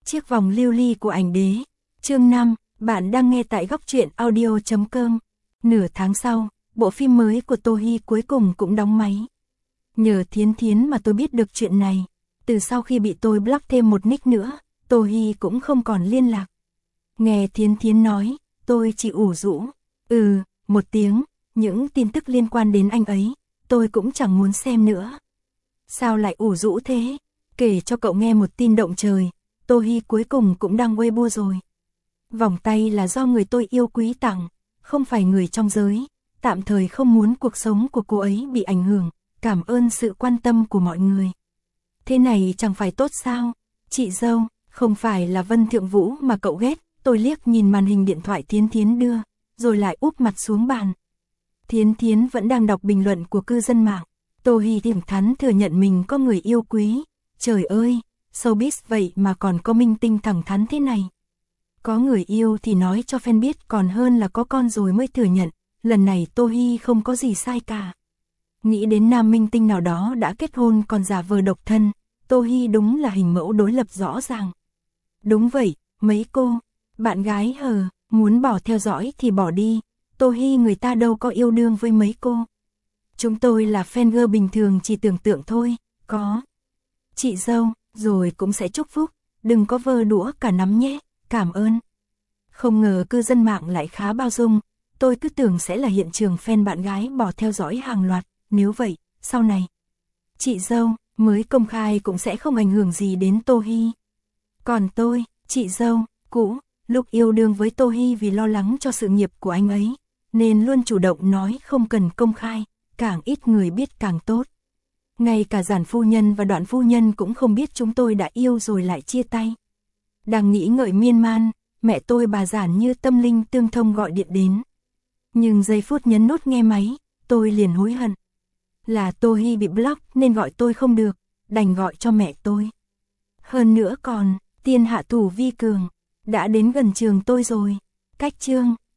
Chiếc vòng lưu ly của ảnh đế. Chương 5, bạn đang nghe tại góc truyện audio.com. Nửa tháng sau, bộ phim mới của Tô Hi cuối cùng cũng đóng máy. Nhờ Thiến Thiến mà tôi biết được chuyện này. Từ sau khi bị tôi block thêm một nick nữa, Tô Hi cũng không còn liên lạc. Nghe Thiến Thiến nói, tôi chỉ ủ rũ. Một tiếng, những tin tức liên quan đến anh ấy, tôi cũng chẳng muốn xem nữa. Sao lại ủ rũ thế? Kể cho cậu nghe một tin động trời, Tô Hi cuối cùng cũng đăng Weibo rồi. Vòng tay là do người tôi yêu quý tặng, không phải người trong giới, tạm thời không muốn cuộc sống của cô ấy bị ảnh hưởng, cảm ơn sự quan tâm của mọi người. Thế này chẳng phải tốt sao? Chị dâu, không phải là Vân Thượng Vũ mà cậu ghét. Tôi liếc nhìn màn hình điện thoại Thiến Thiến đưa, rồi lại úp mặt xuống bàn. Thiến Thiến vẫn đang đọc bình luận của cư dân mạng. Tô Hi thẳng thắn thừa nhận mình có người yêu quý. Trời ơi, showbiz vậy mà còn có minh tinh thẳng thắn thế này. Có người yêu thì nói cho fan biết còn hơn là có con rồi mới thừa nhận. Lần này Tô Hi không có gì sai cả. Nghĩ đến nam minh tinh nào đó đã kết hôn còn giả vờ độc thân, Tô Hi đúng là hình mẫu đối lập rõ ràng. Đúng vậy, mấy cô, bạn gái hờ, muốn bỏ theo dõi thì bỏ đi. Tô Hi người ta đâu có yêu đương với mấy cô. Chúng tôi là fan girl bình thường chỉ tưởng tượng thôi, có. Chị dâu, rồi cũng sẽ chúc phúc, đừng có vơ đũa cả nắm nhé, cảm ơn. Không ngờ cư dân mạng lại khá bao dung, tôi cứ tưởng sẽ là hiện trường fan bạn gái bỏ theo dõi hàng loạt, nếu vậy, sau này. Chị dâu, mới công khai cũng sẽ không ảnh hưởng gì đến Tô Hi. Còn tôi, chị dâu, cũ, lúc yêu đương với Tô Hi vì lo lắng cho sự nghiệp của anh ấy, nên luôn chủ động nói không cần công khai, càng ít người biết càng tốt. Ngay cả Giản phu nhân và Đoạn phu nhân cũng không biết chúng tôi đã yêu rồi lại chia tay. Đang nghĩ ngợi miên man, mẹ tôi bà Giản như tâm linh tương thông gọi điện đến. Nhưng giây phút nhấn nút nghe máy, tôi liền hối hận. Là Tô Hi bị block nên gọi tôi không được, đành gọi cho mẹ tôi. Hơn nữa còn, tiên hạ thủ vi cường, đã đến gần trường tôi rồi. Cách chương